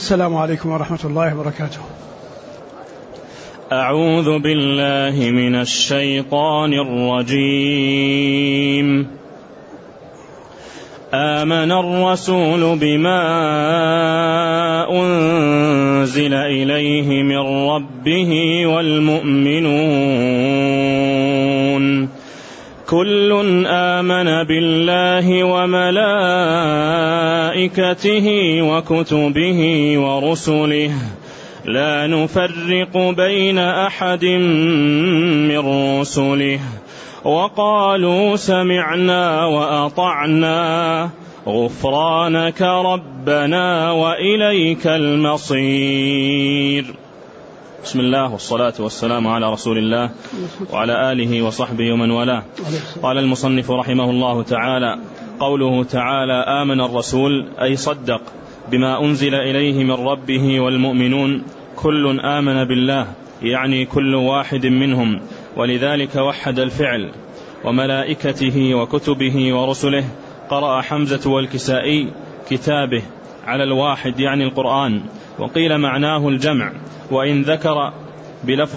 السلام عليكم ورحمة الله وبركاته. أعوذ بالله من الشيطان الرجيم. آمن الرسول بما أنزل إليه من ربه والمؤمنون كل آمن بالله وملائكته وكتبه ورسله لا نفرق بين أحد من رسله وقالوا سمعنا وأطعنا غفرانك ربنا وإليك المصير. بسم الله والصلاة والسلام على رسول الله وعلى آله وصحبه ومن والاه. قال المصنف رحمه الله تعالى: قوله تعالى آمن الرسول أي صدق بما أنزل إليه من ربه والمؤمنون كل آمن بالله، يعني كل واحد منهم، ولذلك وحد الفعل، وملائكته وكتبه ورسله. قرأ حمزة والكسائي كتابه على الواحد يعني القرآن، وقيل معناه الجمع، وإن ذكر بلفظ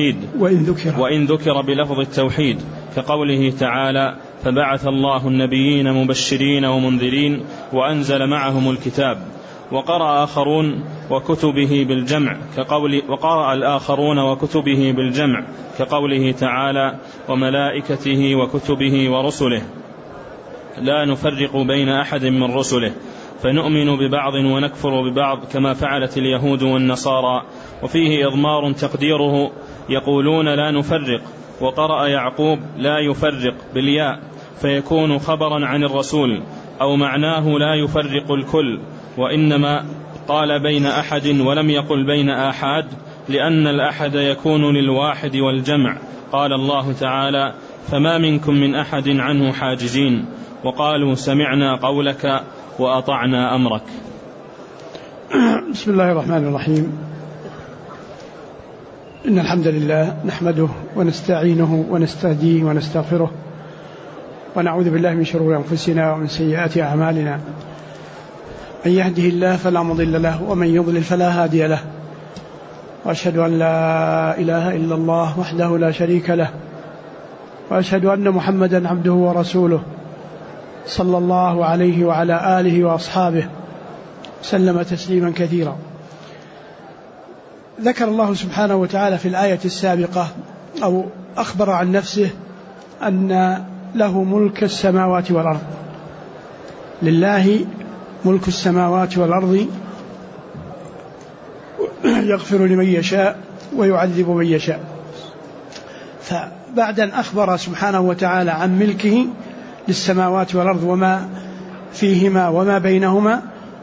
بلفظ التوحيد كقوله تعالى: فبعث الله النبيين مبشرين ومنذرين وأنزل معهم الكتاب. وقرأ آخرون وكتبه بالجمع وقرأ الآخرون وكتبه بالجمع كقوله تعالى: وملائكته وكتبه ورسله لا نفرق بين أحد من رسله، فنؤمن ببعض ونكفر ببعض كما فعلت اليهود والنصارى. وفيه إضمار تقديره يقولون لا نفرق. وقرأ يعقوب لا يفرق بالياء فيكون خبرا عن الرسول، أو معناه لا يفرق الكل، وإنما قال بين أحد ولم يقل بين آحاد، لأن الأحد يكون للواحد والجمع. قال الله تعالى: فما منكم من أحد عنه حاجزين، وقالوا سمعنا قولك وأطعنا أمرك. بسم الله الرحمن الرحيم. إن الحمد لله نحمده ونستعينه ونستهديه ونستغفره، ونعوذ بالله من شرور أنفسنا ومن سيئات أعمالنا. من يهده الله فلا مضل له، ومن يضلل فلا هادي له، وأشهد أن لا إله إلا الله وحده لا شريك له، وأشهد أن محمدا عبده ورسوله صلى الله عليه وعلى آله وأصحابه سلم تسليما كثيرا. ذكر الله سبحانه وتعالى في الآية السابقة، أو أخبر عن نفسه أن له ملك السماوات والأرض. لله ملك السماوات والأرض يغفر لمن يشاء ويعذب من يشاء. فبعد أن أخبر سبحانه وتعالى عن ملكه للسماوات والأرض وما فيهما وما بينهما،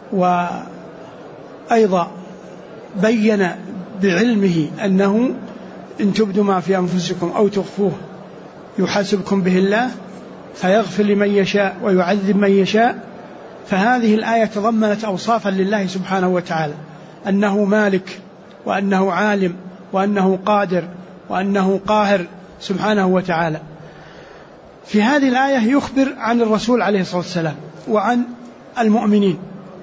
وأيضا بين بعلمه أنه إن تبدوا ما في أنفسكم أو تخفوه يحاسبكم به الله فيغفر لمن يشاء ويعذب من يشاء. فهذه الآية تضمنت أوصافا لله سبحانه وتعالى، أنه مالك، وأنه عالم، وأنه قادر، وأنه قاهر سبحانه وتعالى. في هذه الآية يخبر عن الرسول عليه الصلاة والسلام وعن المؤمنين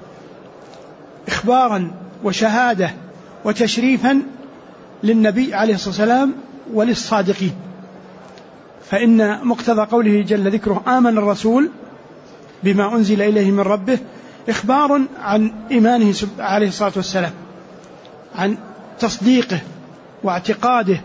إخبارا وشهادة وتشريفا للنبي عليه الصلاة والسلام وللصادقين. فإن مقتضى قوله جل ذكره آمن الرسول بما أنزل إليه من ربه إخبار عن إيمانه عليه الصلاة والسلام، عن تصديقه واعتقاده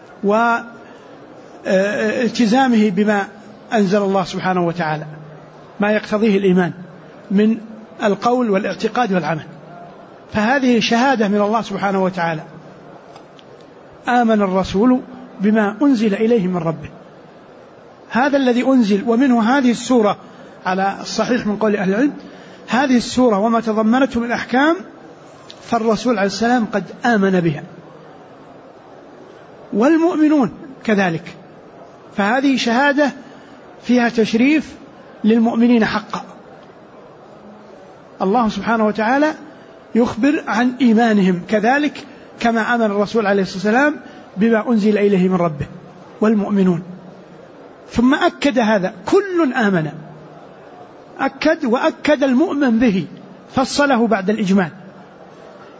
والتزامه بما أنزل الله سبحانه وتعالى، ما يقتضيه الإيمان من القول والاعتقاد والعمل. فهذه شهادة من الله سبحانه وتعالى. آمن الرسول بما أنزل إليه من ربه، هذا الذي أنزل، ومنه هذه السورة على الصحيح من قول أهل العلم. هذه السورة وما تضمنته من أحكام فالرسول عليه السلام قد آمن بها، والمؤمنون كذلك. فهذه شهادة فيها تشريف للمؤمنين حقا. الله سبحانه وتعالى يخبر عن إيمانهم كذلك كما آمن الرسول عليه الصلاة والسلام بما أنزل إليه من ربه والمؤمنون. ثم أكد هذا كل آمن، أكد وأكد المؤمن به، فصله بعد الإجمال.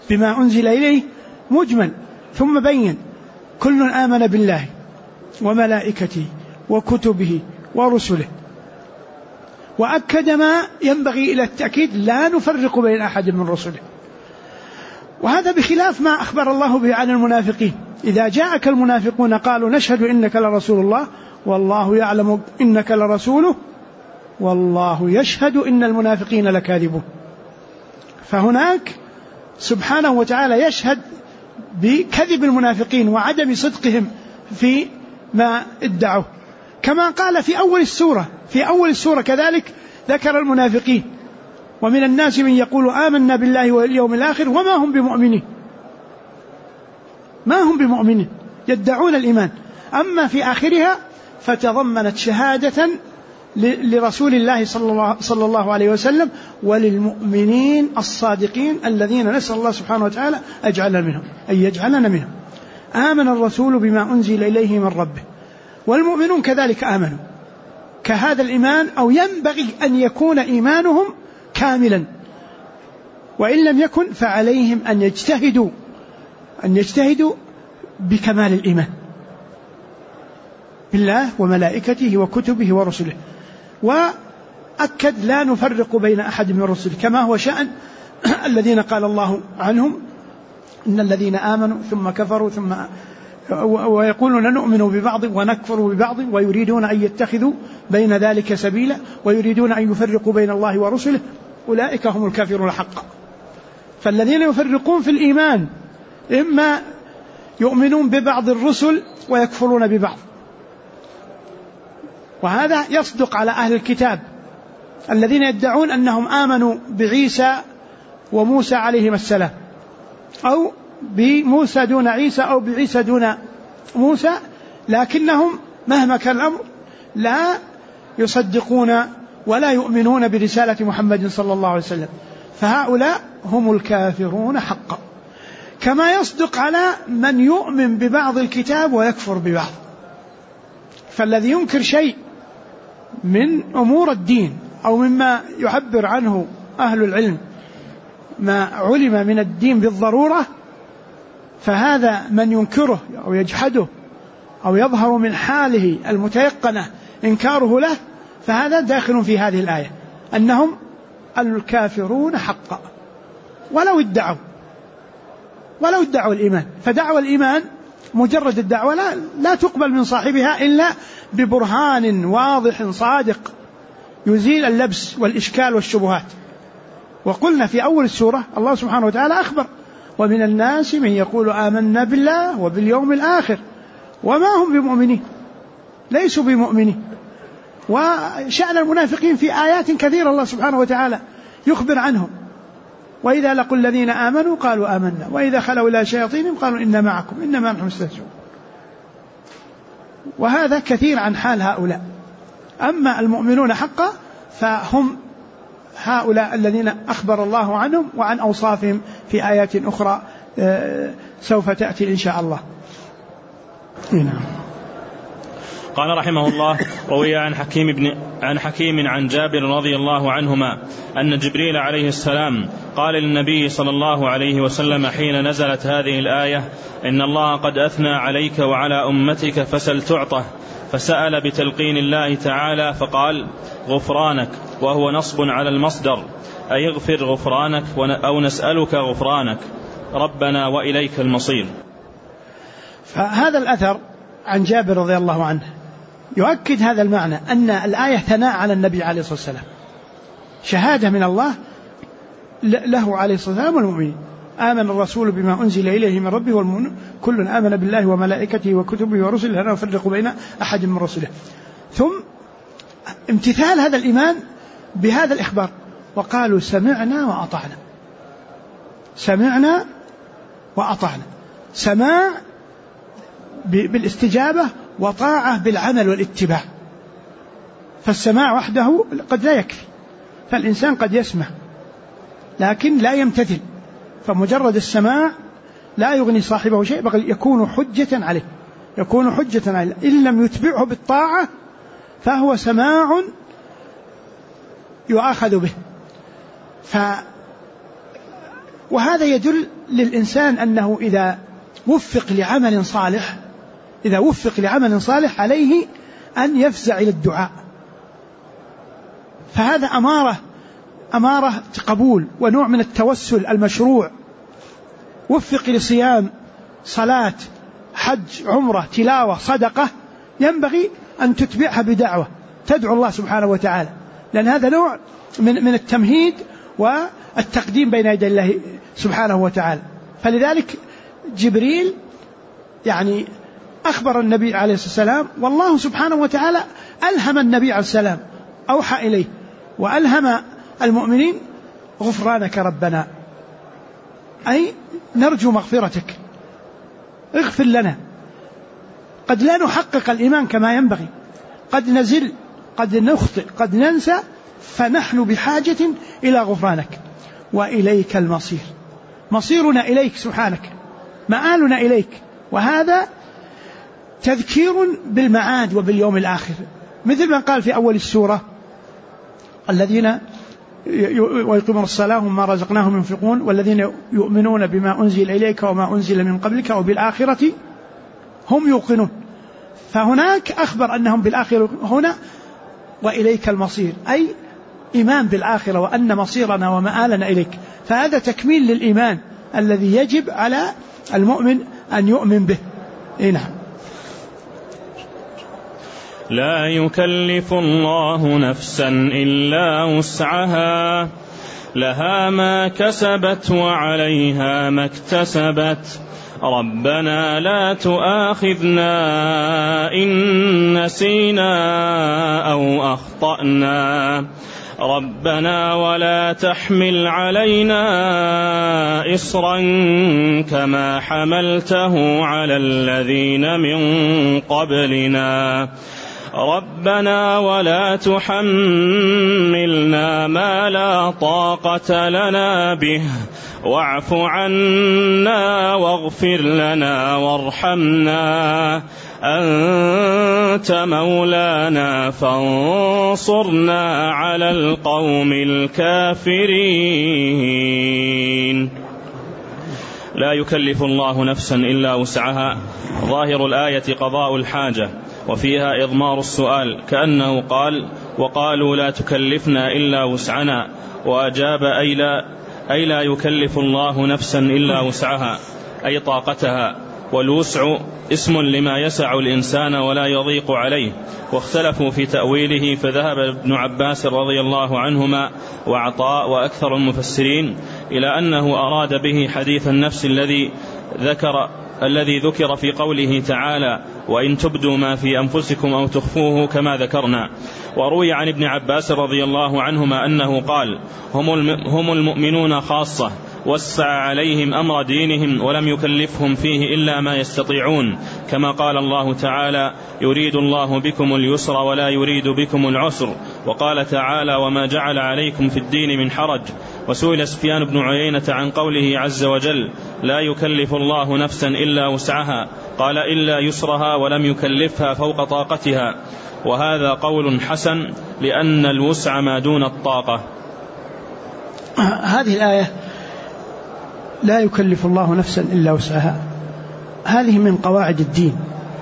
بما أنزل إليه مجمل، ثم بين كل آمن بالله وملائكته وكتبه ورسله، وأكد ما ينبغي إلى التأكيد: لا نفرق بين أحد من رسله. وهذا بخلاف ما أخبر الله به عن المنافقين: إذا جاءك المنافقون قالوا نشهد إنك لرسول الله والله يعلم إنك لرسوله والله يشهد إن المنافقين لكاذبون. فهناك سبحانه وتعالى يشهد بكذب المنافقين وعدم صدقهم في ما ادعوا، كما قال في أول السورة كذلك ذكر المنافقين: ومن الناس من يقول آمنا بالله واليوم الآخر وما هم بمؤمنين. ما هم بمؤمنين، يدعون الإيمان. أما في آخرها فتضمنت شهادة لرسول الله صلى الله عليه وسلم وللمؤمنين الصادقين الذين نسأل الله سبحانه وتعالى أن يجعلنا منهم. آمن الرسول بما أنزل إليه من ربه، والمؤمنون كذلك آمنوا كهذا الإيمان، أو ينبغي أن يكون إيمانهم كاملا، وإن لم يكن فعليهم أن يجتهدوا بكمال الإيمان بالله وملائكته وكتبه ورسله. وأكد: لا نفرق بين أحد من رسله، كما هو شأن الذين قال الله عنهم: إن الذين آمنوا ثم كفروا ويقولون نؤمن ببعض ونكفر ببعض ويريدون أن يتخذوا بين ذلك سبيلا ويريدون أن يفرقوا بين الله ورسله أولئك هم الكافرون حقا. فالذين يفرقون في الإيمان إما يؤمنون ببعض الرسل ويكفرون ببعض، وهذا يصدق على أهل الكتاب الذين يدعون أنهم آمنوا بعيسى وموسى عليهما السلام، أو بموسى دون عيسى أو بعيسى دون موسى، لكنهم مهما كان الأمر لا يصدقون ولا يؤمنون برسالة محمد صلى الله عليه وسلم، فهؤلاء هم الكافرون حقا. كما يصدق على من يؤمن ببعض الكتاب ويكفر ببعض. فالذي ينكر شيء من أمور الدين أو مما يعبر عنه أهل العلم ما علم من الدين بالضرورة، فهذا من ينكره أو يجحده أو يظهر من حاله المتيقنة إنكاره له، فهذا داخل في هذه الآية أنهم الكافرون حقا ولو ادعوا الإيمان. فدعوى الإيمان مجرد الدعوة لا تقبل من صاحبها إلا ببرهان واضح صادق يزيل اللبس والإشكال والشبهات. وقلنا في أول السورة الله سبحانه وتعالى أخبر: ومن الناس من يقول آمنا بالله وباليوم الآخر وما هم بمؤمنين، ليسوا بمؤمنين. وشأن المنافقين في آيات كثيرة الله سبحانه وتعالى يخبر عنهم: وإذا لقوا الذين آمنوا قالوا آمنا وإذا خلوا إلى شياطينهم قالوا إنا معكم إنما نحن مستهزئون. وهذا كثير عن حال هؤلاء. أما المؤمنون حقا فهم هؤلاء الذين أخبر الله عنهم وعن أوصافهم في آيات أخرى سوف تأتي إن شاء الله. هنا. قال رحمه الله: روي عن حكيم عن جابر رضي الله عنهما أن جبريل عليه السلام قال للنبي صلى الله عليه وسلم حين نزلت هذه الآية: إن الله قد أثنى عليك وعلى أمتك فسل تعطه، فسأل بتلقين الله تعالى فقال: غفرانك، وهو نصب على المصدر، أي اغفر غفرانك أو نسألك غفرانك، ربنا وإليك المصير. فهذا الأثر عن جابر رضي الله عنه يؤكد هذا المعنى، أن الآية ثناء على النبي عليه الصلاة والسلام، شهادة من الله له عليه الصلاة والسلام والمؤمنين: آمن الرسول بما أنزل إليه من ربه والمؤمنون كل آمن بالله وملائكته وكتبه ورسله لا نفرق بين أحد من رسله. ثم امتثال هذا الإيمان بهذا الإخبار: وقالوا سمعنا وأطعنا. سمعنا وأطعنا، سماع بالاستجابة وطاعة بالعمل والاتباع. فالسماع وحده قد لا يكفي، فالإنسان قد يسمع لكن لا يمتثل، فمجرد السماع لا يغني صاحبه شيء، بل يكون حجة عليه، إن لم يتبعه بالطاعة فهو سماع وهذا يدل للإنسان أنه إذا وفق لعمل صالح عليه أن يفزع إلى الدعاء، فهذا أمارة قبول ونوع من التوسل المشروع. وفق لصيام، صلاة، حج، عمرة، تلاوة، صدقة، ينبغي أن تتبعها بدعوة تدعو الله سبحانه وتعالى، لأن هذا نوع من التمهيد والتقديم بين يدي الله سبحانه وتعالى. فلذلك جبريل يعني أخبر النبي عليه الصلاة والسلام، والله سبحانه وتعالى ألهم النبي عليه السلام، أوحى إليه وألهم المؤمنين غفرانك ربنا، أي نرجو مغفرتك، اغفر لنا. قد لا نحقق الإيمان كما ينبغي، قد نزل، قد نخطئ، قد ننسى، فنحن بحاجة إلى غفرانك، وإليك المصير، مصيرنا إليك سبحانك، مآلنا إليك. وهذا تذكير بالمعاد وباليوم الآخر، مثل ما قال في أول السورة: الذين ويقيمون الصلاة ومما رزقناهم ينفقون والذين يؤمنون بما أنزل إليك وما أنزل من قبلك وبالآخرة هم يوقنون. فهناك أخبر أنهم بالآخرة، هنا وإليك المصير، أي إيمان بالآخرة وأن مصيرنا ومآلنا إليك. فهذا تكميل للإيمان الذي يجب على المؤمن أن يؤمن به. نعم. لا يكلف الله نفسا إلا وسعها، لها ما كسبت وعليها ما اكتسبت، ربنا لا تؤاخذنا إن نسينا أو أخطأنا، ربنا ولا تحمل علينا إصرا كما حملته على الذين من قبلنا، ربنا ولا تحملنا ما لا طاقة لنا به، واعف عنا واغفر لنا وارحمنا، أنت مولانا فانصرنا على القوم الكافرين. لا يكلف الله نفسا إلا وسعها، ظاهر الآية قضاء الحاجة، وفيها إضمار السؤال، كأنه قال: وقالوا لا تكلفنا إلا وسعنا، وأجاب: أي لا يكلف الله نفسا إلا وسعها، أي طاقتها. والوسع اسم لما يسع الإنسان ولا يضيق عليه، واختلفوا في تأويله، فذهب ابن عباس رضي الله عنهما وعطاء وأكثر المفسرين إلى أنه أراد به حديث النفس الذي ذكر في قوله تعالى: وإن تبدوا ما في أنفسكم أو تخفوه كما ذكرنا. وروي عن ابن عباس رضي الله عنهما أنه قال: هم المؤمنون خاصة، وسع عليهم أمر دينهم ولم يكلفهم فيه إلا ما يستطيعون، كما قال الله تعالى: يريد الله بكم اليسر ولا يريد بكم العسر. وقال تعالى: وما جعل عليكم في الدين من حرج. وسئل سفيان بن عيينة عن قوله عز وجل: لا يكلف الله نفسا إلا وسعها، قال: إلا يسرها، ولم يكلفها فوق طاقتها. وهذا قول حسن، لأن الوسع ما دون الطاقة. هذه الآية لا يكلف الله نفسا إلا وسعها، هذه من قواعد الدين،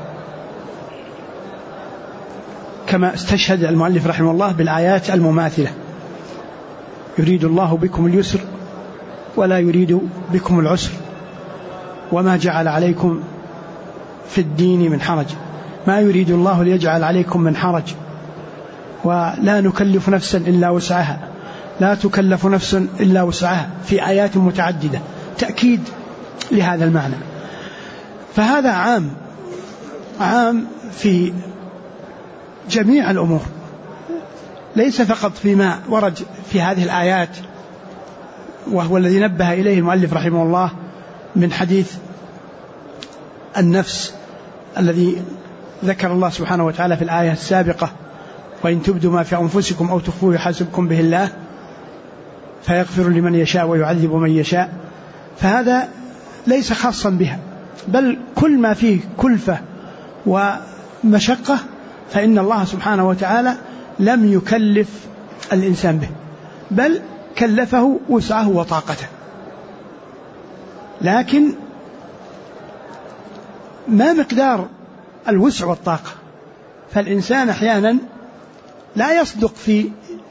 كما استشهد المؤلف رحمه الله بالآيات المماثلة: يريد الله بكم اليسر ولا يريد بكم العسر، وما جعل عليكم في الدين من حرج، ما يريد الله ليجعل عليكم من حرج، ولا نكلف نفسا إلا وسعها، لا تكلف نفس إلا وسعها، في آيات متعددة تأكيد لهذا المعنى. فهذا عام في جميع الأمور، ليس فقط فيما ورد في هذه الآيات، وهو الذي نبه إليه المؤلف رحمه الله من حديث النفس الذي ذكر الله سبحانه وتعالى في الآية السابقة: وإن تبدوا ما في أنفسكم أو تخفوه يحاسبكم به الله فيغفر لمن يشاء ويعذب من يشاء. فهذا ليس خاصا بها، بل كل ما فيه كلفة ومشقة فإن الله سبحانه وتعالى لم يكلف الإنسان به، بل كلفه وسعه وطاقته. لكن ما مقدار الوسع والطاقة؟ فالإنسان أحيانا لا يصدق في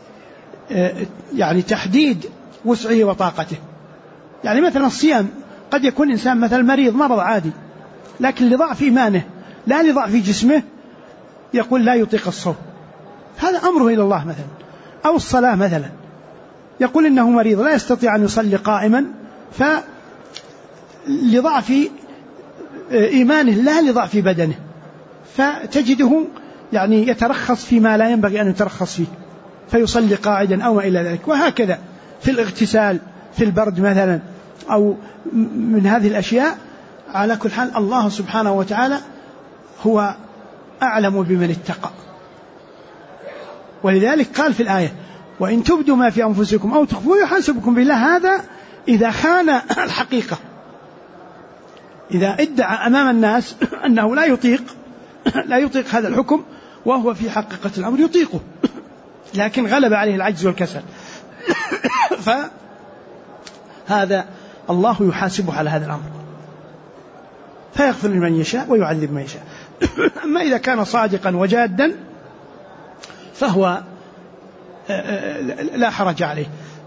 يعني تحديد وسعه وطاقته. يعني مثلا الصيام، قد يكون إنسان مثلا مريض مرض عادي، لكن لضعف إيمانه لا لضعف جسمه يقول لا يطيق الصوم، هذا أمره إلى الله مثلا. أو الصلاة مثلا، يقول إنه مريض لا يستطيع أن يصلي قائما، فلضعف إيمانه لا لضعف بدنه، فتجده يعني يترخص فيما لا ينبغي أن يترخص فيه، فيصلي قاعدا أو ما إلى ذلك. وهكذا في الاغتسال في البرد مثلا أو من هذه الأشياء. على كل حال الله سبحانه وتعالى هو أعلم بمن اتقى، ولذلك قال في الآية وإن تبدوا ما في أنفسكم أو تخفوه يحاسبكم بالله. هذا إذا خان الحقيقة، إذا ادعى أمام الناس أنه لا يطيق هذا الحكم وهو في حقيقة الأمر يطيقه، لكن غلب عليه العجز والكسل، فهذا الله يحاسبه على هذا الأمر، فيغفر لمن يشاء ويعذب من يشاء. أما إذا كان صادقا وجادا فهو لا حرج عليه.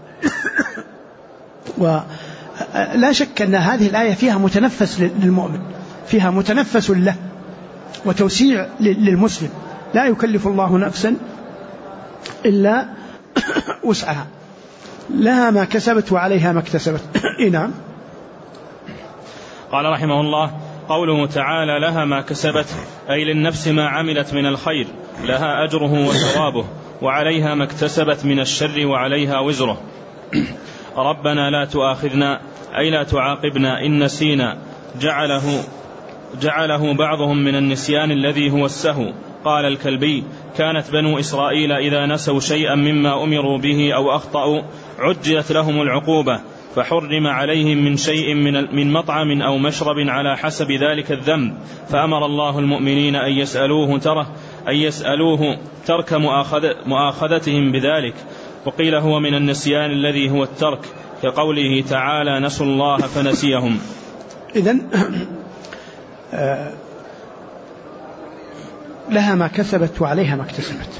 ولا شك أن هذه الآية فيها متنفس للمؤمن، فيها متنفس له وتوسيع للمسلم. لا يكلف الله نفسا إلا وسعها، لها ما كسبت وعليها ما اكتسبت. نعم. قال رحمه الله: قوله تعالى لها ما كسبت، أي للنفس ما عملت من الخير لها أجره وثوابه، وعليها ما اكتسبت من الشر وعليها وزره. ربنا لا تؤاخذنا، أي لا تعاقبنا إن نسينا، جعله بعضهم من النسيان الذي هو السهو. قال الكلبي: كانت بنو إسرائيل إذا نسوا شيئا مما أمروا به أو أخطأوا عجلت لهم العقوبة، فحرم عليهم من شيء من مطعم أو مشرب على حسب ذلك الذنب، فأمر الله المؤمنين أن يسألوه ترك مؤاخذتهم بذلك. وقيل هو من النسيان الذي هو الترك، كقوله تعالى: نسوا الله فنسيهم. إذن لها ما كسبت وعليها ما اكتسبت،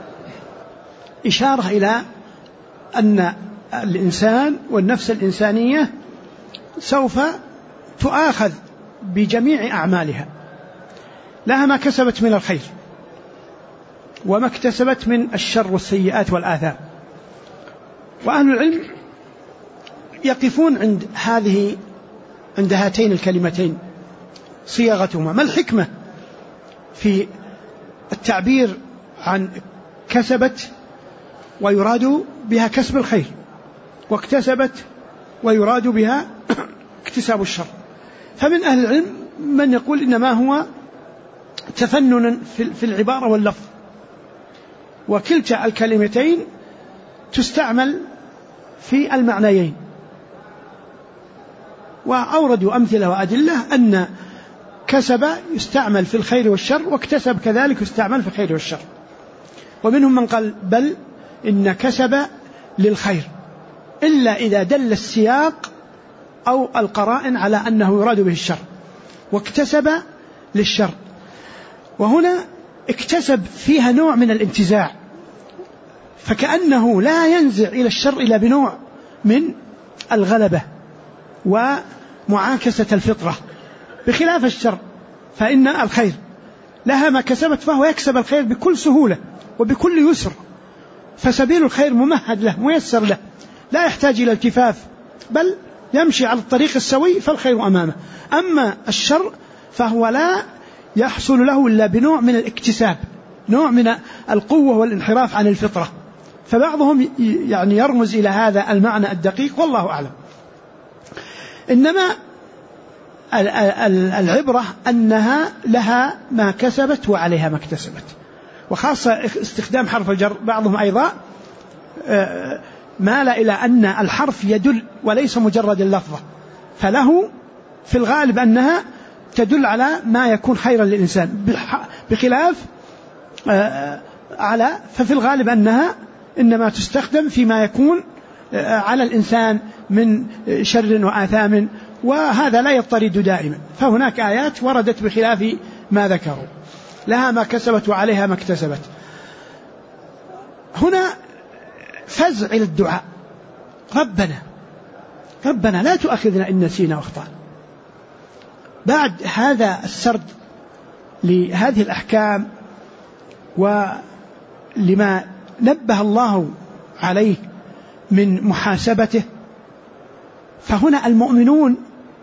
إشارة إلى أن الإنسان والنفس الإنسانية سوف تؤاخذ بجميع أعمالها، لها ما كسبت من الخير وما اكتسبت من الشر والسيئات والآثام. وأهل العلم يقفون عند هاتين الكلمتين صياغتهما. ما الحكمة في التعبير عن كسبت ويراد بها كسب الخير، واكتسبت ويراد بها اكتساب الشر؟ فمن أهل العلم من يقول إنما هو تفنن في العبارة واللفظ، وكلتا الكلمتين تستعمل في المعنيين. وأوردوا أمثلة وأدلة أن كسب يستعمل في الخير والشر، واكتسب كذلك يستعمل في الخير والشر. ومنهم من قال بل إن كسب للخير، إلا إذا دل السياق أو القرائن على أنه يراد به الشر، واكتسب للشر. وهنا اكتسب فيها نوع من الانتزاع، فكأنه لا ينزع إلى الشر إلا بنوع من الغلبة ومعاكسة الفطرة، بخلاف الشر فإن الخير لها ما كسبت، فهو يكسب الخير بكل سهولة وبكل يسر، فسبيل الخير ممهد له ميسر له، لا يحتاج إلى التفاف، بل يمشي على الطريق السوي فالخير أمامه. أما الشر فهو لا يحصل له إلا بنوع من الاكتساب، نوع من القوة والانحراف عن الفطرة. فبعضهم يعني يرمز إلى هذا المعنى الدقيق، والله أعلم. إنما العبرة أنها لها ما كسبت وعليها ما اكتسبت، وخاصة استخدام حرف الجر. بعضهم أيضا مال إلى أن الحرف يدل وليس مجرد اللفظة، فله في الغالب أنها تدل على ما يكون خيرا للإنسان، بخلاف على، ففي الغالب أنها إنما تستخدم فيما يكون على الإنسان من شر وآثام وهذا لا يضطرد دائما، فهناك آيات وردت بخلاف ما ذكروا، لها ما كسبت وعليها ما اكتسبت. هنا فزع إلى الدعاء، ربنا لا تؤاخذنا إن نسينا واخطأنا. بعد هذا السرد لهذه الأحكام ولما نبه الله عليه من محاسبته، فهنا المؤمنون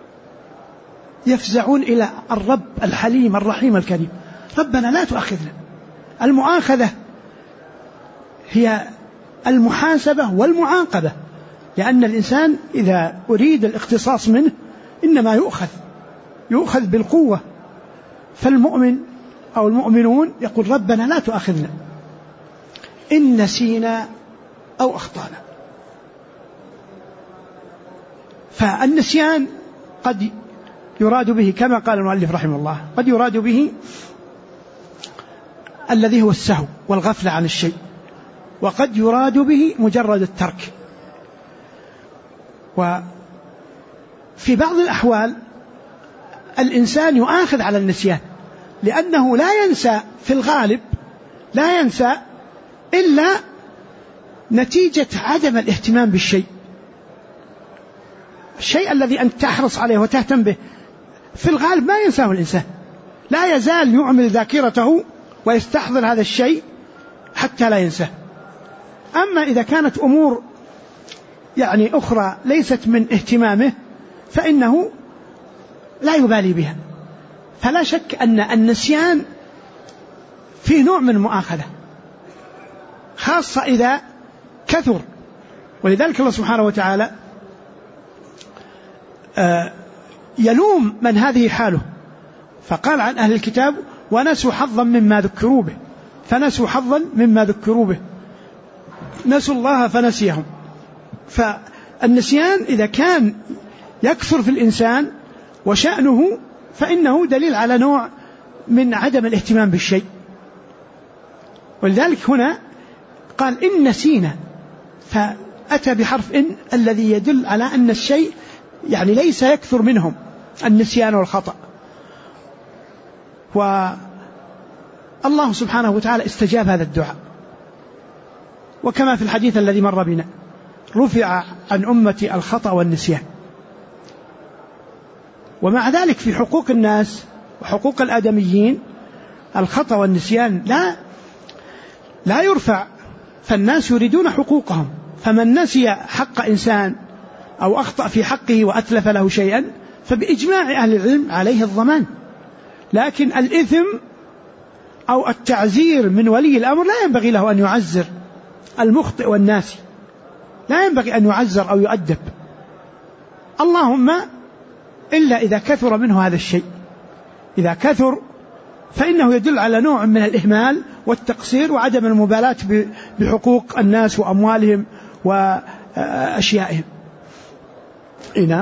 يفزعون إلى الرب الحليم الرحيم الكريم، ربنا لا تؤاخذنا. المؤاخذة هي المحاسبة والمعاقبة، لأن الإنسان إذا أريد الاختصاص منه إنما يؤخذ بالقوة. فالمؤمن أو المؤمنون يقول ربنا لا تؤاخذنا إن نسينا أو أخطأنا. فالنسيان قد يراد به كما قال المؤلف رحمه الله، قد يراد به الذي هو السهو والغفلة عن الشيء، وقد يراد به مجرد الترك. وفي بعض الأحوال الإنسان يؤاخذ على النسيان، لأنه لا ينسى في الغالب، لا ينسى إلا نتيجة عدم الاهتمام بالشيء. الشيء الذي أنت تحرص عليه وتهتم به في الغالب ما ينساه الإنسان، لا يزال يعمل ذاكرته ويستحضر هذا الشيء حتى لا ينساه. أما إذا كانت أمور يعني أخرى ليست من اهتمامه فإنه لا يبالي بها. فلا شك أن النسيان فيه نوع من المؤاخذة، خاصة إذا كثر. ولذلك الله سبحانه وتعالى يلوم من هذه حاله، فقال عن أهل الكتاب ونسوا حظا مما ذكروا به، فنسوا حظا مما ذكروا به، نسوا الله فنسيهم. فالنسيان إذا كان يكثر في الإنسان وشأنه فإنه دليل على نوع من عدم الاهتمام بالشيء. ولذلك هنا قال إن نسينا، فأتى بحرف إن الذي يدل على أن الشيء يعني ليس يكثر منهم النسيان والخطأ. والله سبحانه وتعالى استجاب هذا الدعاء، وكما في الحديث الذي مر بنا رفع عن أمتي الخطأ والنسيان. ومع ذلك في حقوق الناس وحقوق الآدميين الخطأ والنسيان لا يرفع، فالناس يريدون حقوقهم، فمن نسي حق إنسان أو أخطأ في حقه وأتلف له شيئا فبإجماع أهل العلم عليه الضمان. لكن الإثم أو التعزير من ولي الأمر لا ينبغي له أن يعزر المخطئ والناسي، لا ينبغي أن يعزر أو يؤدب، اللهم إلا إذا كثر منه هذا الشيء. إذا كثر فإنه يدل على نوع من الإهمال والتقصير وعدم المبالاة بحقوق الناس وأموالهم وأشيائهم. نعم.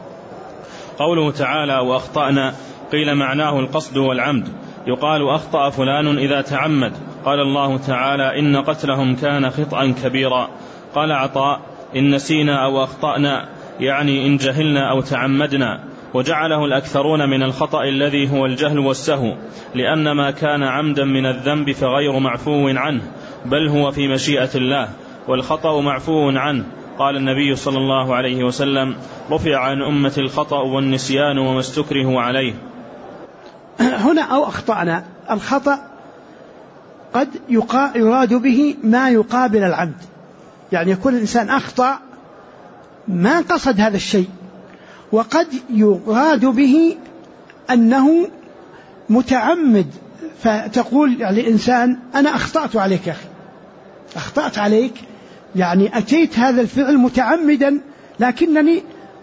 قوله تعالى وأخطأنا قيل معناه القصد والعمد، يقال أخطأ فلان إذا تعمد. قال الله تعالى إن قتلهم كان خطأ كبيرا. قال عطاء إن نسينا أو أخطأنا يعني إن جهلنا أو تعمدنا، وجعله الأكثرون من الخطأ الذي هو الجهل والسهو، لأن ما كان عمدا من الذنب فغير معفو عنه، بل هو في مشيئة الله، والخطأ معفو عنه. قال النبي صلى الله عليه وسلم رفع عن أمة الخطأ والنسيان وما استكرهوا عليه. هنا أو أخطأنا، الخطأ قد يراد به ما يقابل العمد، يعني يكون الإنسان أخطأ ما قصد هذا الشيء، وقد يراد به أنه متعمد، فتقول يعني الإنسان أنا أخطأت عليك يا أخي، أخطأت عليك، يعني أتيت هذا الفعل متعمدا لكنني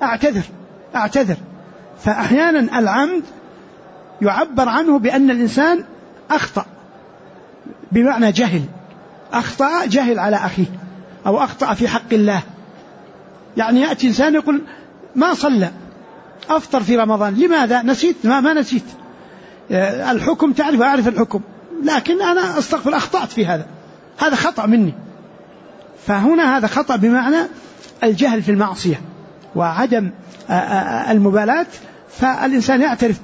أعتذر. فأحيانا العمد يعبر عنه بأن الإنسان أخطأ بمعنى جهل، أخطأ جهل على أخيه أو أخطأ في حق الله. يعني يأتي إنسان يقول ما صلى، أفطر في رمضان، لماذا؟ نسيت. ما نسيت، الحكم تعرف، أعرف الحكم، لكن أنا أستغفر أخطأت في هذا خطأ مني. فهنا هذا خطأ بمعنى الجهل في المعصية وعدم المبالاة، فالإنسان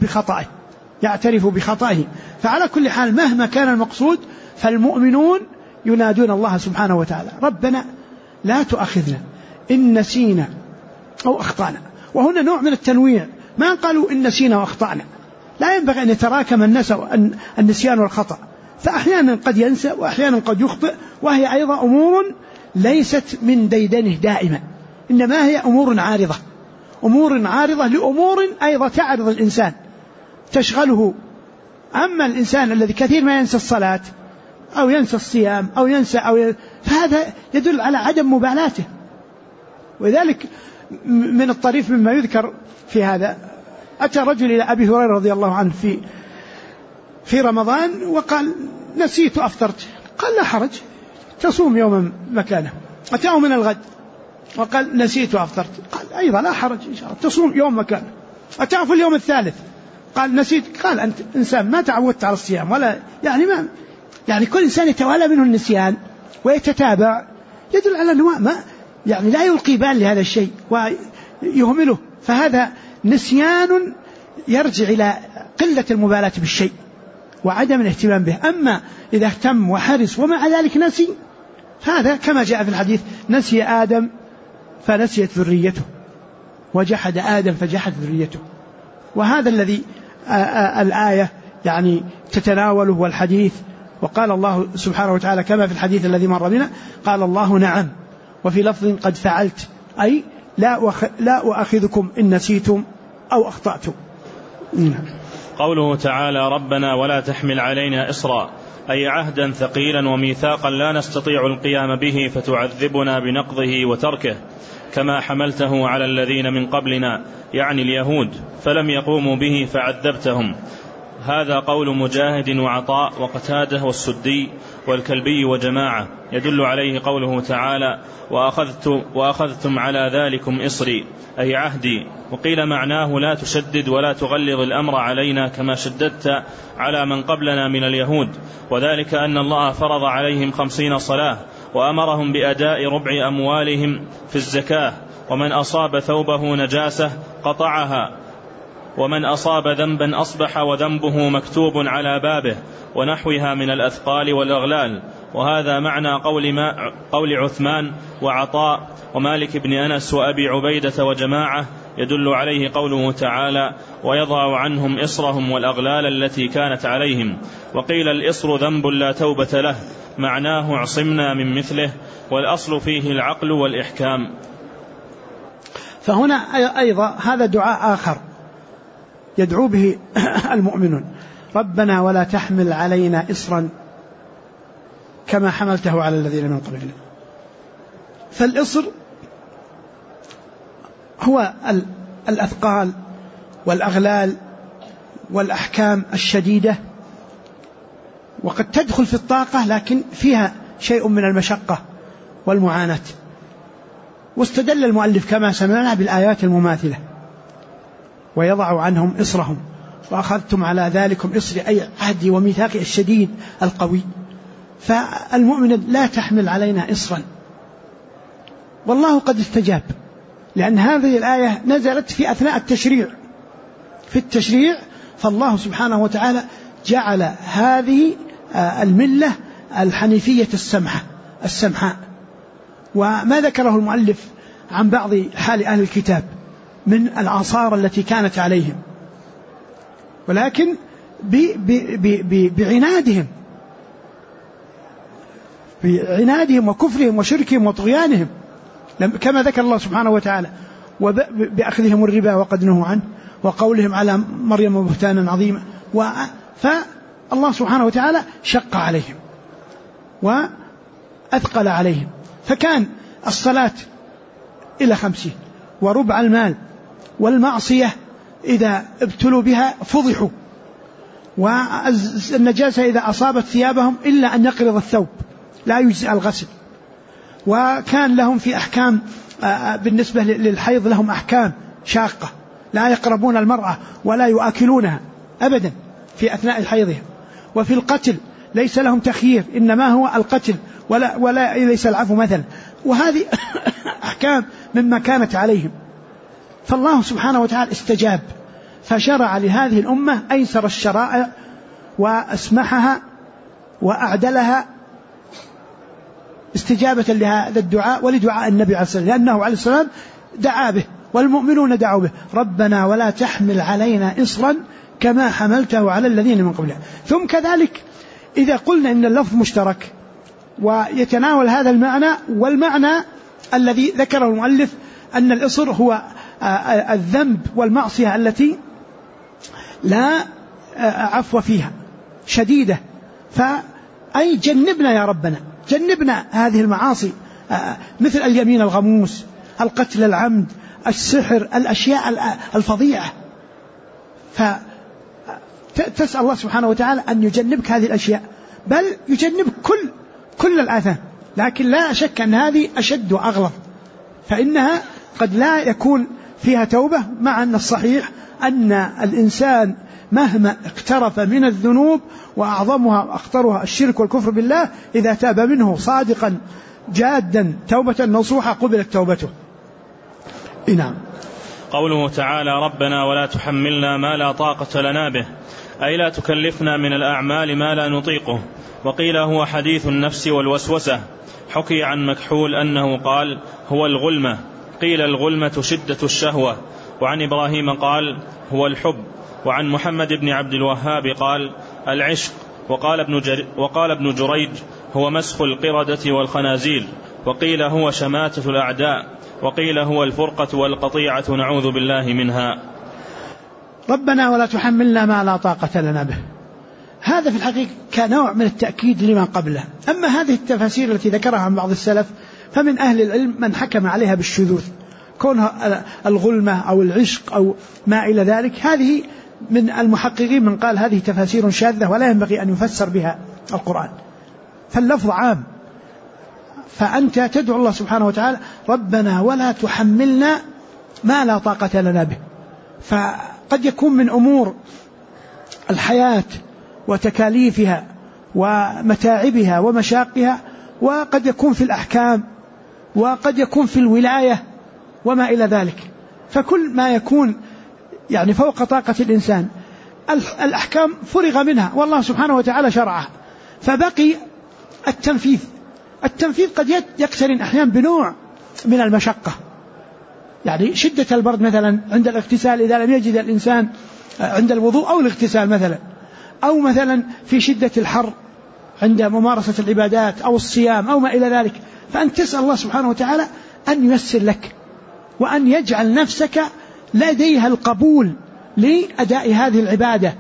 يعترف بخطئه. فعلى كل حال مهما كان المقصود فالمؤمنون ينادون الله سبحانه وتعالى ربنا لا تؤاخذنا إن نسينا أو أخطأنا. وهنا نوع من التنويع، ما قالوا إن نسينا وأخطأنا، لا ينبغي أن يتراكم النسيان والخطأ، فأحيانا قد ينسى وأحيانا قد يخطئ، وهي أيضا أمور ليست من ديدنه دائما، إنما هي أمور عارضة لأمور أيضا تعرض الإنسان تشغله. أما الإنسان الذي كثير ما ينسى الصلاة أو ينسى الصيام فهذا يدل على عدم مبالاته. ولذلك من الطريف مما يذكر في هذا، أتى رجل إلى أبي هريرة رضي الله عنه في رمضان وقال نسيت أفطرت، قال لا حرج تصوم يوما مكانه. أتاه من الغد وقال نسيت أفطرت، قال أيضا لا حرج إن شاء الله تصوم يوم مكانه. أتاه في اليوم الثالث قال نسيت، قال أنت إنسان ما تعودت على الصيام ولا يعني كل إنسان يتوالى منه النسيان ويتتابع، يدل على أنه لا يلقي بال لهذا الشيء ويهمله، فهذا نسيان يرجع إلى قلة المبالاة بالشيء وعدم الاهتمام به. أما إذا اهتم وحرص ومع ذلك نسي، هذا كما جاء في الحديث نسي آدم فنسيت ذريته وجحد آدم فجحد ذريته. وهذا الذي الآية تتناوله والحديث. وقال الله سبحانه وتعالى كما في الحديث الذي مر بنا، قال الله نعم، وفي لفظ قد فعلت، أي لا أؤاخذكم إن نسيتم أو أخطأتم. قوله تعالى ربنا ولا تحمل علينا إصرا، أي عهدا ثقيلا وميثاقا لا نستطيع القيام به فتعذبنا بنقضه وتركه، كما حملته على الذين من قبلنا يعني اليهود فلم يقوموا به فعذبتهم. هذا قول مجاهد وعطاء وقتاده والسدي والكلبي وجماعة، يدل عليه قوله تعالى وأخذتم على ذلكم إصري، أي عهدي. وقيل معناه لا تشدد ولا تغلظ الأمر علينا كما شددت على من قبلنا من اليهود، وذلك أن الله فرض عليهم 50 صلاة وأمرهم بأداء ربع أموالهم في الزكاة، ومن أصاب ثوبه نجاسة قطعها، ومن أصاب ذنبا أصبح وذنبه مكتوب على بابه، ونحوها من الأثقال والأغلال. وهذا معنى قول عثمان وعطاء ومالك بن أنس وأبي عبيدة وجماعة، يدل عليه قوله تعالى ويضع عنهم إصرهم والأغلال التي كانت عليهم. وقيل الإصر ذنب لا توبة له، معناه عصمنا من مثله، والأصل فيه العقل والإحكام. فهنا أيضا هذا دعاء آخر يدعو به المؤمنون، ربنا ولا تحمل علينا إصرا كما حملته على الذين من قبلنا. فالإصر هو الأثقال والأغلال والأحكام الشديدة، وقد تدخل في الطاقة لكن فيها شيء من المشقة والمعاناة. واستدل المؤلف كما سمعنا بالآيات المماثلة، ويضع عنهم إصرهم وأخذتم على ذلكم إصري، أي عهدي وميثاقي الشديد القوي. فالمؤمن لا تحمل علينا إصرا، والله قد استجاب، لأن هذه الآية نزلت في أثناء التشريع فالله سبحانه وتعالى جعل هذه الملة الحنيفية السمحاء. وما ذكره المؤلف عن بعض حال أهل الكتاب من الآثار التي كانت عليهم، ولكن بعنادهم وكفرهم وشركهم وطغيانهم، كما ذكر الله سبحانه وتعالى وبأخذهم الربا وقد نهوا عنه، وقولهم على مريم بهتانا عظيما. فالله سبحانه وتعالى شق عليهم وأثقل عليهم، فكان الصلاة إلى 50 وربع المال، والمعصية إذا ابتلوا بها فضحوا، والنجاسة إذا أصابت ثيابهم إلا أن يقرض الثوب لا يجزئ الغسل. وكان لهم في أحكام بالنسبة للحيض لهم أحكام شاقة، لا يقربون المرأة ولا يؤكلونها أبدا في أثناء حيضهم. وفي القتل ليس لهم تخيير، إنما هو القتل ولا ليس العفو مثلا. وهذه أحكام مما كانت عليهم، فالله سبحانه وتعالى استجاب فشرع لهذه الأمة أيسر الشرائع وأسمحها وأعدلها استجابة لهذا الدعاء ولدعاء النبي عليه الصلاة والسلام، لأنه عليه السلام دعا به والمؤمنون دعوا به: ربنا ولا تحمل علينا إصرا كما حملته على الذين من قبلنا. ثم كذلك إذا قلنا إن اللفظ مشترك ويتناول هذا المعنى، والمعنى الذي ذكره المؤلف أن الإصر هو الذنب والمعصية التي لا عفو فيها شديدة، فأي جنبنا يا ربنا، جنبنا هذه المعاصي مثل اليمين الغموس، القتل العمد، السحر، الأشياء الفظيعة. فتسأل الله سبحانه وتعالى أن يجنبك هذه الأشياء، بل يجنبك كل الآثام، لكن لا شك أن هذه أشد وأغلظ، فإنها قد لا يكون فيها توبة، مع أن الصحيح أن الإنسان مهما اقترف من الذنوب وأعظمها وأخطرها الشرك والكفر بالله، إذا تاب منه صادقا جادا توبة نصوحة قبلت توبته. نعم. قوله تعالى: ربنا ولا تحملنا ما لا طاقة لنا به، أي لا تكلفنا من الأعمال ما لا نطيقه. وقيل هو حديث النفس والوسوسة. حكي عن مكحول أنه قال: هو الغلمة. قيل الغلمة شدة الشهوة. وعن إبراهيم قال: هو الحب. وعن محمد بن عبد الوهاب قال: العشق. وقال ابن جريج: هو مسخ القردة والخنازير. وقيل هو شماتة الأعداء. وقيل هو الفرقة والقطيعة، نعوذ بالله منها. ربنا ولا تحملنا ما لا طاقة لنا به، هذا في الحقيقة كنوع من التأكيد لما قبله. أما هذه التفاسير التي ذكرها عن بعض السلف فمن أهل العلم من حكم عليها بالشذوذ، كونها الغلمة أو العشق أو ما إلى ذلك، هذه من المحققين من قال هذه تفاسير شاذة ولا ينبغي أن يفسر بها القرآن، فاللفظ عام. فأنت تدعو الله سبحانه وتعالى: ربنا ولا تحملنا ما لا طاقة لنا به. فقد يكون من أمور الحياة وتكاليفها ومتاعبها ومشاقها، وقد يكون في الأحكام، وقد يكون في الولاية وما إلى ذلك. فكل ما يكون يعني فوق طاقة الإنسان، الأحكام فرغ منها والله سبحانه وتعالى شرعها، فبقي التنفيذ قد يقترن أحيانا بنوع من المشقة، يعني شدة البرد مثلا عند الاغتسال إذا لم يجد الإنسان عند الوضوء أو الاغتسال مثلا، أو مثلا في شدة الحر عند ممارسة العبادات أو الصيام أو ما إلى ذلك. فأنت تسأل الله سبحانه وتعالى أن ييسر لك وأن يجعل نفسك لديها القبول لأداء هذه العبادة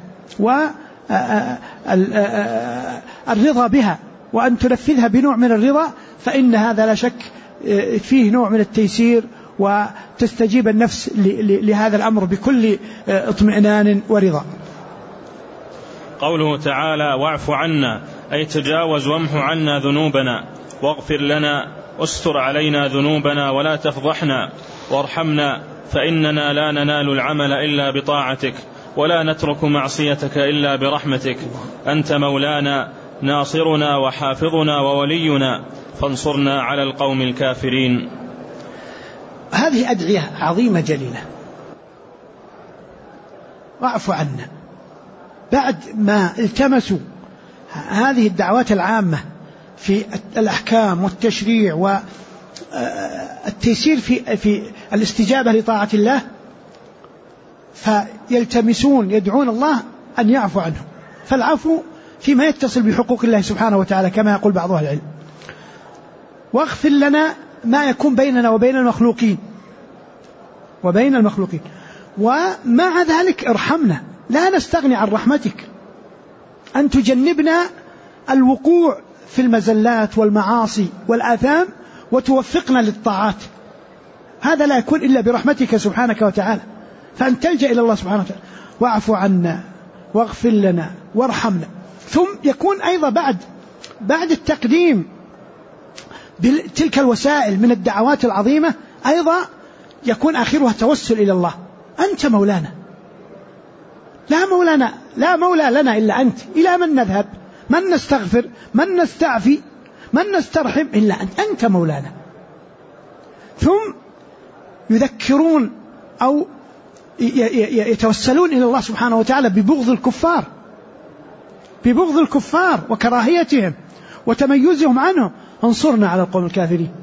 والرضا بها، وأن تنفذها بنوع من الرضا، فإن هذا لا شك فيه نوع من التيسير، وتستجيب النفس لهذا الأمر بكل اطمئنان ورضا. قوله تعالى: واعف عنا، أي تجاوز وامح عنا ذنوبنا، واغفر لنا، استر علينا ذنوبنا ولا تفضحنا، وارحمنا، فإننا لا ننال العمل إلا بطاعتك، ولا نترك معصيتك إلا برحمتك، أنت مولانا ناصرنا وحافظنا وولينا، فانصرنا على القوم الكافرين. هذه أدعية عظيمة جليلة. واعف عنا، بعد ما التمسوا هذه الدعوات العامة في الأحكام والتشريع والتيسير في الاستجابة لطاعة الله، فيلتمسون يدعون الله أن يعفو عنهم. فالعفو فيما يتصل بحقوق الله سبحانه وتعالى كما يقول بعض أهل العلم. واغفر لنا ما يكون بيننا وبين المخلوقين ومع ذلك ارحمنا، لا نستغني عن رحمتك، أن تجنبنا الوقوع في المزلات والمعاصي والآثام وتوفقنا للطاعات، هذا لا يكون إلا برحمتك سبحانك وتعالى. فأن تلجأ إلى الله سبحانه وتعالى: واعف عنا واغفر لنا وارحمنا. ثم يكون أيضا بعد التقديم بتلك الوسائل من الدعوات العظيمة أيضا يكون آخرها توسل إلى الله: أنت مولانا، لا مولى لنا إلا أنت، إلى من نذهب، من نستغفر، من نستعفي، من نسترحم إلا أنت مولانا. ثم يذكرون أو يتوسلون إلى الله سبحانه وتعالى ببغض الكفار وكراهيتهم وتميزهم عنهم، انصرنا على القوم الكافرين.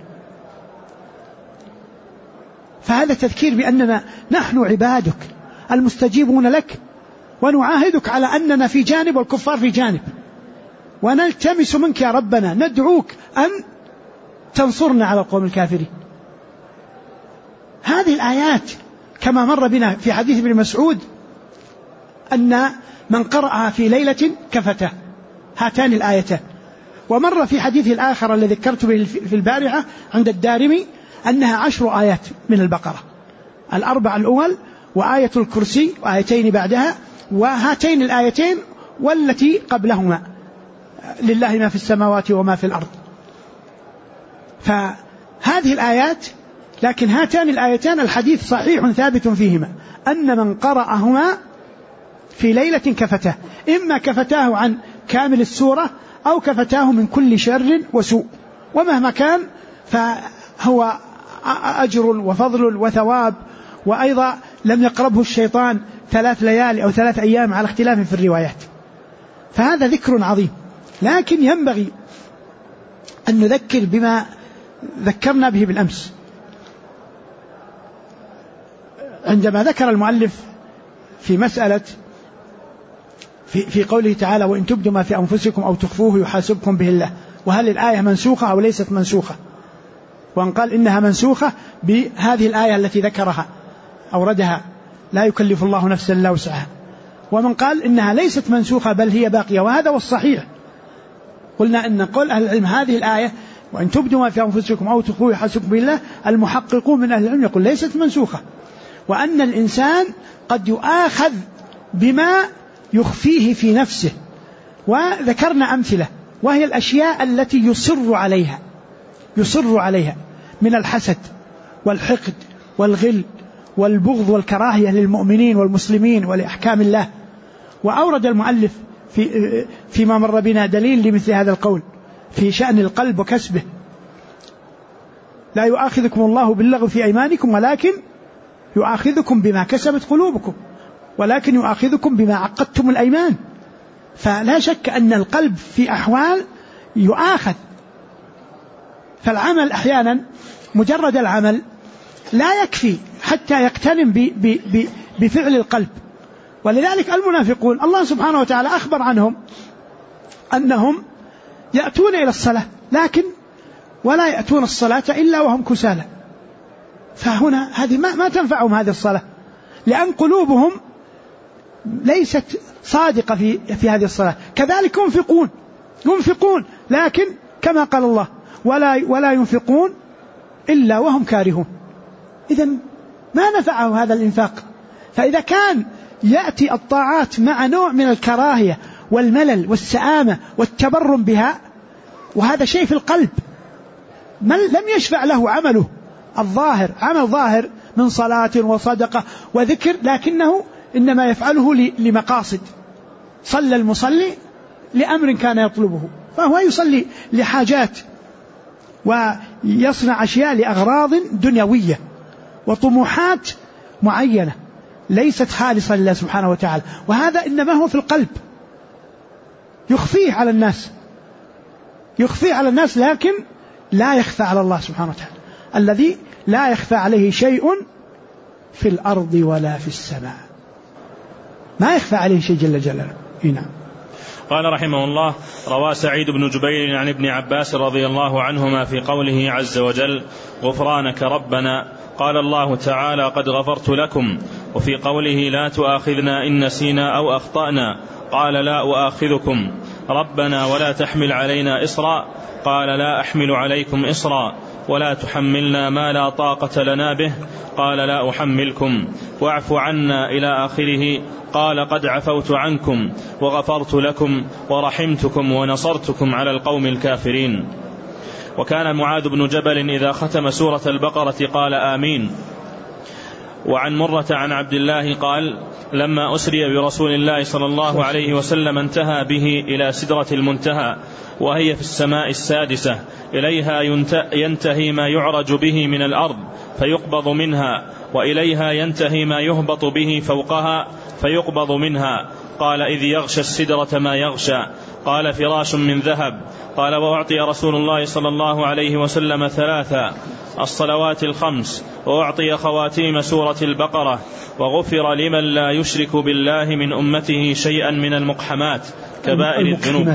فهذا تذكير بأننا نحن عبادك المستجيبون لك، ونعاهدك على أننا في جانب والكفار في جانب، ونلتمس منك يا ربنا، ندعوك أن تنصرنا على القوم الكافرين. هذه الآيات كما مر بنا في حديث ابن مسعود أن من قرأها في ليلة كفته، هاتان الآيتان. ومر في حديث الآخر الذي ذكرت به في البارحة عند الدارمي أنها 10 آيات من البقرة، 4 الأول وآية الكرسي وآيتين بعدها وهاتين الآيتين والتي قبلهما، لله ما في السماوات وما في الأرض. فهذه الآيات، لكن هاتان الآيتان الحديث صحيح ثابت فيهما أن من قرأهما في ليلة كفته، إما كفتاه عن كامل السورة أو كفتاه من كل شر وسوء، ومهما كان فهو أجر وفضل وثواب، وأيضا لم يقربه الشيطان 3 ليالي أو 3 أيام على اختلاف في الروايات. فهذا ذكر عظيم، لكن ينبغي أن نذكر بما ذكرنا به بالأمس عندما ذكر المؤلف في مسألة في قوله تعالى وإن تبدوا ما في أنفسكم أو تخفوه يحاسبكم به الله، وهل الآية منسوخة أو ليست منسوخة؟ وأن قال إنها منسوخة بهذه الآية التي ذكرها أوردها لا يكلف الله نفسا إلا وسعها، ومن قال إنها ليست منسوخة بل هي باقية، وهذا هو الصحيح. قلنا إن قول أهل العلم هذه الآية وإن تبدوا ما في أنفسكم أو تخفوه يحاسبكم به الله، المحققون من أهل العلم يقول ليست منسوخة، وأن الإنسان قد يؤاخذ بما يخفيه في نفسه. وذكرنا أمثلة، وهي الأشياء التي يصر عليها من الحسد والحقد والغل والبغض والكراهية للمؤمنين والمسلمين ولأحكام الله. وأورد المؤلف فيما مر بنا دليل لمثل هذا القول في شأن القلب وكسبه: لا يؤاخذكم الله باللغو في أيمانكم ولكن يؤاخذكم بما كسبت قلوبكم ولكن يؤاخذكم بما عقدتم الأيمان. فلا شك أن القلب في أحوال يؤاخذ، فالعمل أحيانا مجرد العمل لا يكفي حتى يقترن بفعل القلب. ولذلك المنافقون الله سبحانه وتعالى أخبر عنهم أنهم يأتون إلى الصلاة لكن ولا يأتون الصلاة إلا وهم كسالى. فهنا هذه ما تنفعهم هذه الصلاة، لأن قلوبهم ليست صادقة في هذه الصلاة. كذلك ينفقون لكن كما قال الله ولا ينفقون إلا وهم كارهون. إذن ما نفعه هذا الإنفاق. فإذا كان يأتي الطاعات مع نوع من الكراهية والملل والسآمة والتبرم بها، وهذا شيء في القلب لم يشفع له عمله الظاهر، عمل ظاهر من صلاة وصدقة وذكر، لكنه إنما يفعله لمقاصد. صلى المصلي لأمر كان يطلبه، فهو يصلي لحاجات ويصنع أشياء لأغراض دنيوية وطموحات معينة ليست خالصة لله سبحانه وتعالى. وهذا إنما هو في القلب، يخفيه على الناس لكن لا يخفى على الله سبحانه وتعالى، الذي لا يخفى عليه شيء في الأرض ولا في السماء، ما يخفى عليه شيء جل جلاله. نعم. قال رحمه الله: روى سعيد بن جبير عن ابن عباس رضي الله عنهما في قوله عز وجل: غفرانك ربنا، قال الله تعالى: قد غفرت لكم. وفي قوله: لا تؤاخذنا إن نسينا أو أخطأنا، قال: لا أؤاخذكم. ربنا ولا تحمل علينا إصرا، قال: لا أحمل عليكم إصرا. ولا تحملنا ما لا طاقة لنا به، قال: لا أحملكم. واعف عنا إلى آخره، قال: قد عفوت عنكم وغفرت لكم ورحمتكم ونصرتكم على القوم الكافرين. وكان معاذ بن جبل إذا ختم سورة البقرة قال: آمين. وعن مرة عن عبد الله قال: لما أسري برسول الله صلى الله عليه وسلم انتهى به إلى سدرة المنتهى وهي في السماء السادسة، إليها ينتهي ما يعرج به من الأرض فيقبض منها، وإليها ينتهي ما يهبط به فوقها فيقبض منها. قال إذ يغشى السدرة ما يغشى. قال فراش من ذهب. قال وأعطي رسول الله صلى الله عليه وسلم 3: الصلوات الخمس، وأعطي خواتيم سورة البقرة، وغفر لمن لا يشرك بالله من أمته شيئا من المقحمات كبائر الذنوب.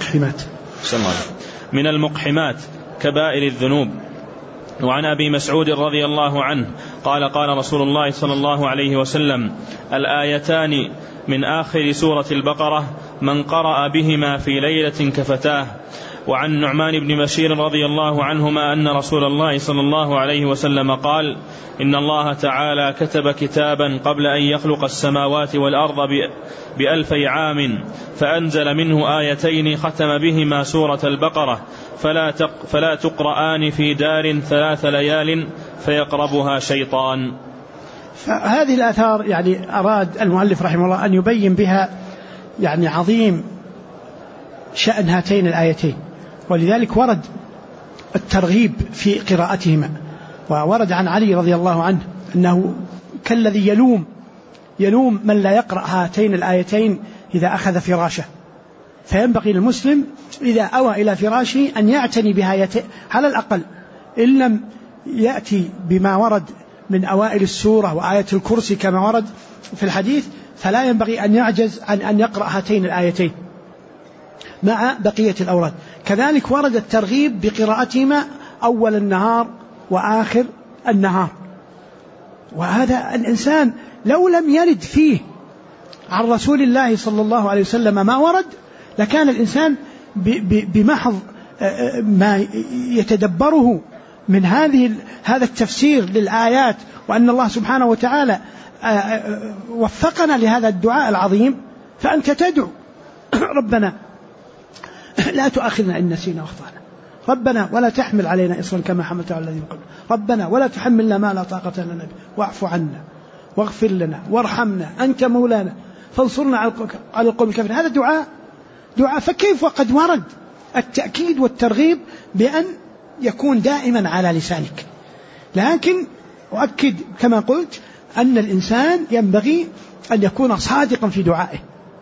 من المقحمات كبائر الذنوب. وعن أبي مسعود رضي الله عنه قال قال رسول الله صلى الله عليه وسلم: الآيتان من آخر سورة البقرة من قرأ بهما في ليلة كفتاه. وعن نعمان بن بشير رضي الله عنهما أن رسول الله صلى الله عليه وسلم قال: إن الله تعالى كتب كتابا قبل أن يخلق السماوات والأرض ب1000 عام، فأنزل منه آيتين ختم بهما سورة البقرة، فلا تقرآن في دار 3 ليال فيقربها شيطان. فهذه الآثار يعني أراد المؤلف رحمه الله أن يبين بها يعني عظيم شأن هاتين الآيتين، ولذلك ورد الترغيب في قراءتهما. وورد عن علي رضي الله عنه أنه كالذي يلوم من لا يقرأ هاتين الآيتين إذا أخذ فراشه. فينبغي للمسلم إذا أوى إلى فراشه أن يعتني بها على الأقل، إن لم يأتي بما ورد من أوائل السورة وآية الكرسي كما ورد في الحديث، فلا ينبغي أن يعجز عن أن يقرأ هاتين الآيتين مع بقية الأوراد. كذلك ورد الترغيب بقراءتهما أول النهار وآخر النهار. وهذا الإنسان لو لم يرد فيه عن رسول الله صلى الله عليه وسلم ما ورد، لكان الإنسان بمحض ما يتدبره من هذا التفسير للآيات، وأن الله سبحانه وتعالى وفقنا لهذا الدعاء العظيم، فأنت تدعو: ربنا لا تؤاخذنا إن نسينا واخطأنا، ربنا ولا تحمل علينا إصرا كما حملته على الذين قبلنا، ربنا ولا تحملنا ما لا طاقة لنا به، واعف عنا واغفر لنا وارحمنا أنت مولانا فانصرنا على القوم الكافرين. هذا دعاء. فكيف وقد ورد التأكيد والترغيب بأن يكون دائما على لسانك؟ لكن أؤكد كما قلت أن الإنسان ينبغي أن يكون صادقا في دعائه.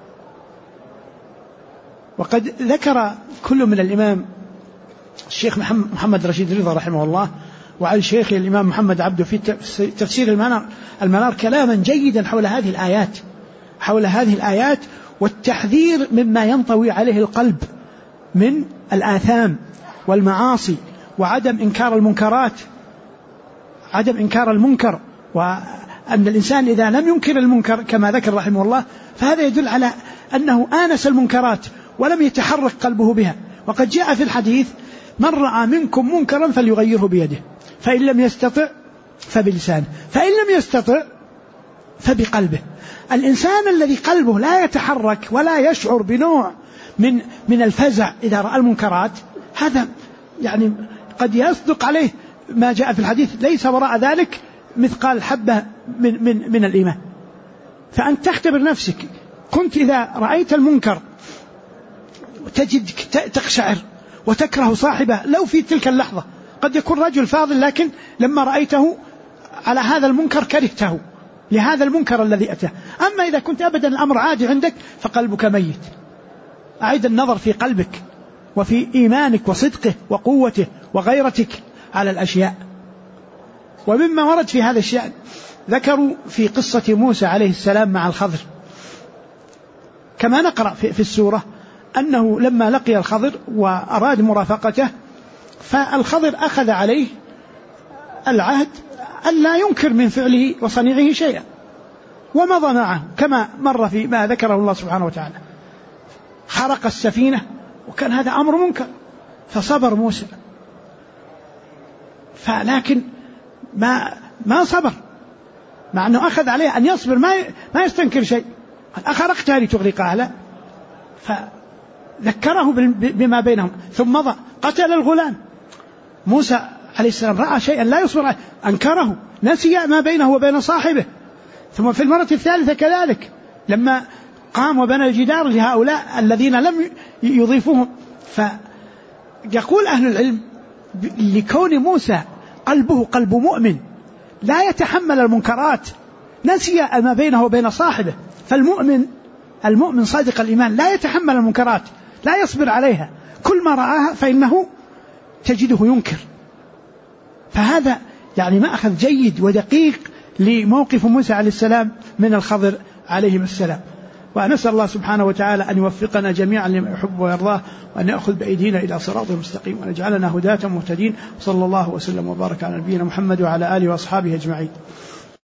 وقد ذكر كل من الإمام الشيخ محمد رشيد رضا رحمه الله وعن شيخ الإمام محمد عبده في تفسير المنار كلاما جيدا حول هذه الآيات والتحذير مما ينطوي عليه القلب من الآثام والمعاصي، وعدم إنكار المنكرات، عدم إنكار المنكر، وأن الإنسان إذا لم ينكر المنكر كما ذكر رحمه الله فهذا يدل على أنه آنس المنكرات ولم يتحرك قلبه بها. وقد جاء في الحديث: من رأى منكم منكرا فليغيره بيده، فإن لم يستطع فبلسانه، فإن لم يستطع فبقلبه. الإنسان الذي قلبه لا يتحرك ولا يشعر بنوع من الفزع إذا رأى المنكرات، هذا يعني قد يصدق عليه ما جاء في الحديث: ليس وراء ذلك مثقال حبة من الإيمان. فأنت تختبر نفسك، كنت إذا رأيت المنكر تجدك تقشعر وتكره صاحبه لو في تلك اللحظة. قد يكون رجل فاضل لكن لما رأيته على هذا المنكر كرهته لهذا المنكر الذي أتاه. أما إذا كنت أبدا الأمر عادي عندك فقلبك ميت. أعيد النظر في قلبك وفي إيمانك وصدقه وقوته وغيرتك على الأشياء. ومما ورد في هذا الشأن ذكروا في قصة موسى عليه السلام مع الخضر كما نقرأ في السورة، أنه لما لقي الخضر وأراد مرافقته فالخضر أخذ عليه العهد ألا ينكر من فعله وصنيعه شيئا، ومضى معه كما مر في ما ذكره الله سبحانه وتعالى. خرق السفينة وكان هذا أمر منكر فصبر موسى، فلكن ما صبر، مع أنه أخذ عليه أن يصبر ما يستنكر شيء. أخرقتها لتغرق أهله، فذكره بما بينهم ثم مضى قتل الغلام. موسى عليه السلام رأى شيئا لا يصبر عليه أنكره، نسي ما بينه وبين صاحبه. ثم في المرة الثالثة كذلك لما قام وبنى الجدار لهؤلاء الذين لم يضيفوهم. فيقول أهل العلم لكون موسى قلبه قلب مؤمن لا يتحمل المنكرات، نسي ما بينه وبين صاحبه. فالمؤمن صادق الإيمان لا يتحمل المنكرات، لا يصبر عليها، كل ما رآها فإنه تجده ينكر. فهذا يعني مأخذ جيد ودقيق لموقف موسى عليه السلام من الخضر عليه السلام. ونسأل الله سبحانه وتعالى أن يوفقنا جميعا لما يحب ويرضاه، وأن يأخذ بأيدينا إلى صراط مستقيم، وأن يجعلنا هداة مهتدين. صلى الله وسلم وبارك على نبينا محمد وعلى آله وأصحابه أجمعين.